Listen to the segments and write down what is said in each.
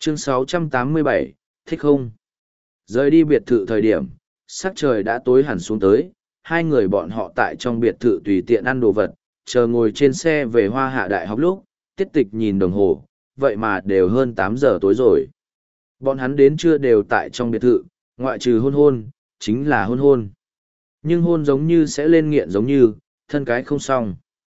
Chương 687, thích không? Rời đi biệt thự thời điểm, sắc trời đã tối hẳn xuống tới, hai người bọn họ tại trong biệt thự tùy tiện ăn đồ vật, chờ ngồi trên xe về Hoa Hạ Đại học lúc, Tiết Tịch nhìn đồng hồ, vậy mà đều hơn 8 giờ tối rồi. Bọn hắn đến trưa đều tại trong biệt thự, ngoại trừ hôn hôn, chính là hôn hôn. Nhưng hôn giống như sẽ lên nghiện giống như, thân cái không xong.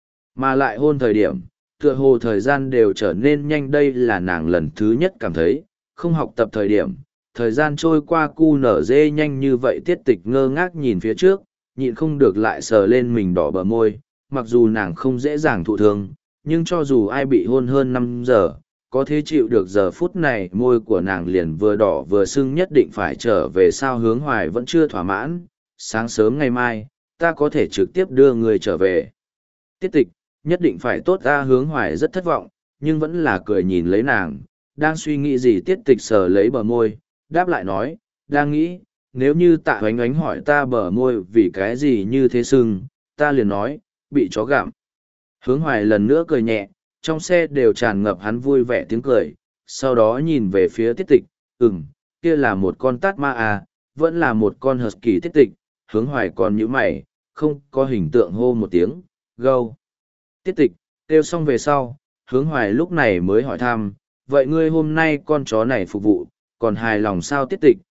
Mà lại hôn thời điểm, tựa hồ thời gian đều trở nên nhanh, đây là nàng lần thứ nhất cảm thấy, không học tập thời gian trôi qua cu nở dê nhanh như vậy. Tiết Tịch ngơ ngác nhìn phía trước, nhịn không được lại sờ lên mình đỏ bờ môi, mặc dù nàng không dễ dàng thụ thương, nhưng cho dù ai bị hôn hơn 5 giờ, có thể chịu được giờ phút này môi của nàng liền vừa đỏ vừa sưng, nhất định phải trở về. Sao Hướng Hoài vẫn chưa thỏa mãn, sáng sớm ngày mai, ta có thể trực tiếp đưa người trở về. Tiết Tịch, nhất định phải tốt. Ta Hướng Hoài rất thất vọng, nhưng vẫn là cười nhìn lấy nàng, đang suy nghĩ gì. Tiết Tịch sờ lấy bờ môi, đáp lại nói, đang nghĩ, nếu như Tạ Oánh Oánh hỏi ta bờ môi vì cái gì như thế sưng, ta liền nói, bị chó gặm. Hướng Hoài lần nữa cười nhẹ, trong xe đều tràn ngập hắn vui vẻ tiếng cười, sau đó nhìn về phía Tiết Tịch, kia là một con tát ma à, vẫn là một con husky. Tiết Tịch, Hướng Hoài còn nhíu mày, không có hình tượng hô một tiếng, gâu. Tiết Tịch, kêu xong về sau, Hướng Hoài lúc này mới hỏi thăm, vậy ngươi hôm nay con chó này phục vụ, còn hài lòng sao? Tiết Tịch,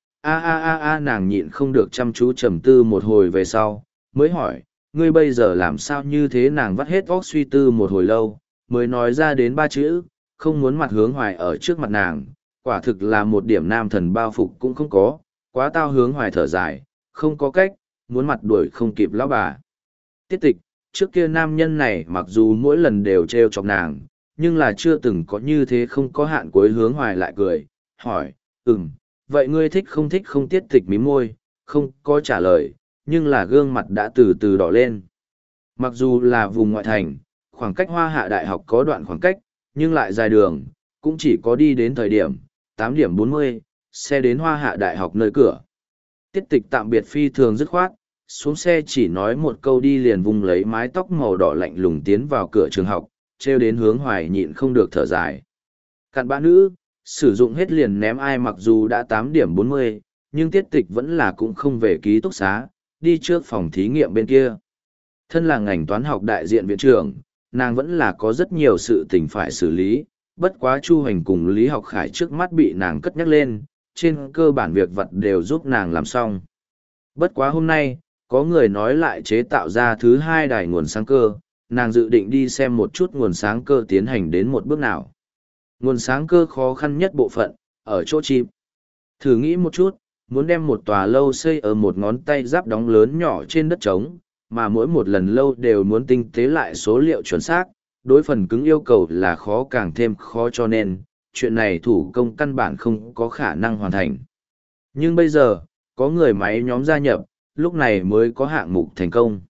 nàng nhịn không được chăm chú trầm tư một hồi về sau, mới hỏi, ngươi bây giờ làm sao như thế? Nàng vắt hết óc suy tư một hồi lâu, mới nói ra đến 3 chữ, không muốn mặt Hướng Hoài ở trước mặt nàng, quả thực là một điểm nam thần bao phục cũng không có, quá tao. Hướng Hoài thở dài, không có cách, muốn mặt đuổi không kịp lão bà. Tiết Tịch, trước kia nam nhân này mặc dù mỗi lần đều trêu chọc nàng, nhưng là chưa từng có như thế không có hạn cuối. Hướng Hoài lại cười, hỏi, vậy ngươi thích không thích không? Tiết Tịch mím môi, không có trả lời, nhưng là gương mặt đã từ từ đỏ lên. Mặc dù là vùng ngoại thành, khoảng cách Hoa Hạ Đại học có đoạn khoảng cách, nhưng lại dài đường, cũng chỉ có đi đến thời điểm 8 điểm 40, xe đến Hoa Hạ Đại học nơi cửa. Tiết Tịch tạm biệt phi thường dứt khoát, xuống xe chỉ nói một câu đi liền vùng lấy mái tóc màu đỏ lạnh lùng tiến vào cửa trường học, trêu đến Hướng Hoài nhịn không được thở dài. Cặn bã nữ, sử dụng hết liền ném ai. Mặc dù đã 8 điểm 40, nhưng Tiết Tịch vẫn là cũng không về ký túc xá, đi trước phòng thí nghiệm bên kia. Thân là ngành toán học đại diện viện trưởng, nàng vẫn là có rất nhiều sự tình phải xử lý, bất quá Chu Hành cùng Lý Học Khải trước mắt bị nàng cất nhắc lên, trên cơ bản việc vật đều giúp nàng làm xong. Bất quá hôm nay, có người nói lại chế tạo ra thứ 2 đài nguồn sáng cơ, nàng dự định đi xem một chút nguồn sáng cơ tiến hành đến một bước nào. Nguồn sáng cơ khó khăn nhất bộ phận, ở chỗ chip. Thử nghĩ một chút, muốn đem một tòa lâu xây ở một ngón tay giáp đóng lớn nhỏ trên đất trống, mà mỗi một lần lâu đều muốn tinh tế lại số liệu chuẩn xác, đối phần cứng yêu cầu là khó càng thêm khó, cho nên, chuyện này thủ công căn bản không có khả năng hoàn thành. Nhưng bây giờ, có người máy nhóm gia nhập, lúc này mới có hạng mục thành công.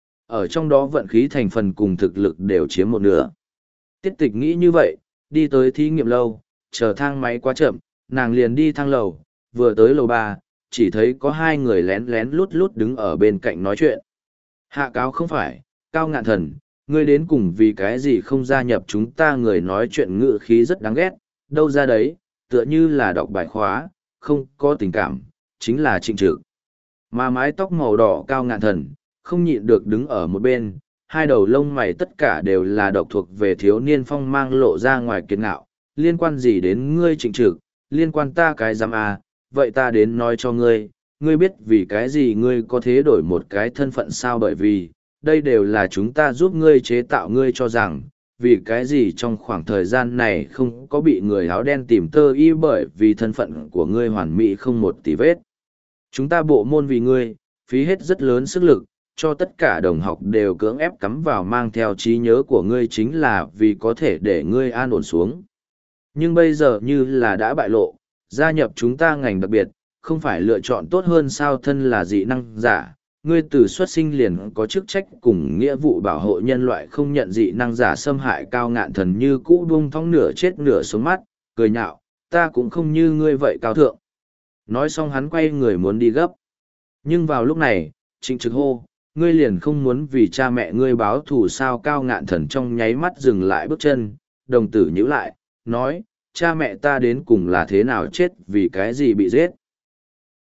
Ở trong đó vận khí thành phần cùng thực lực đều chiếm một nửa. Tiết Tịch nghĩ như vậy, đi tới thí nghiệm lâu, chờ thang máy quá chậm, nàng liền đi thang lầu, vừa tới lầu 3, chỉ thấy có 2 người lén lén lút lút đứng ở bên cạnh nói chuyện. Hạ cáo không phải, Cao Ngạn Thần, ngươi đến cùng vì cái gì không gia nhập chúng ta? Người nói chuyện ngữ khí rất đáng ghét, đâu ra đấy, tựa như là đọc bài khóa, không có tình cảm, chính là trịnh trực. Mà mái tóc màu đỏ Cao Ngạn Thần, không nhịn được đứng ở một bên, 2 đầu lông mày tất cả đều là độc thuộc về thiếu niên phong mang lộ ra ngoài kiệt ngạo. Liên quan gì đến ngươi trịnh trực, liên quan ta cái giám à, vậy ta đến nói cho ngươi, ngươi biết vì cái gì ngươi có thể đổi một cái thân phận sao? Bởi vì, đây đều là chúng ta giúp ngươi chế tạo. Ngươi cho rằng, vì cái gì trong khoảng thời gian này không có bị người áo đen tìm tơ y? Bởi vì thân phận của ngươi hoàn mỹ không một tì vết. Chúng ta bộ môn vì ngươi, phí hết rất lớn sức lực, cho tất cả đồng học đều cưỡng ép cắm vào mang theo trí nhớ của ngươi, chính là vì có thể để ngươi an ổn xuống. Nhưng bây giờ như là đã bại lộ, gia nhập chúng ta ngành đặc biệt, không phải lựa chọn tốt hơn sao? Thân là dị năng giả, ngươi từ xuất sinh liền có chức trách cùng nghĩa vụ bảo hộ nhân loại, không nhận dị năng giả xâm hại. Cao Ngạn Thần như cũ buông thõng nửa chết nửa sống mắt, cười nhạo, ta cũng không như ngươi vậy cao thượng. Nói xong hắn quay người muốn đi gấp. Nhưng vào lúc này, Trịnh Trực hô, ngươi liền không muốn vì cha mẹ ngươi báo thù sao? Cao Ngạn Thần trong nháy mắt dừng lại bước chân, đồng tử nhíu lại, nói, cha mẹ ta đến cùng là thế nào chết vì cái gì bị giết.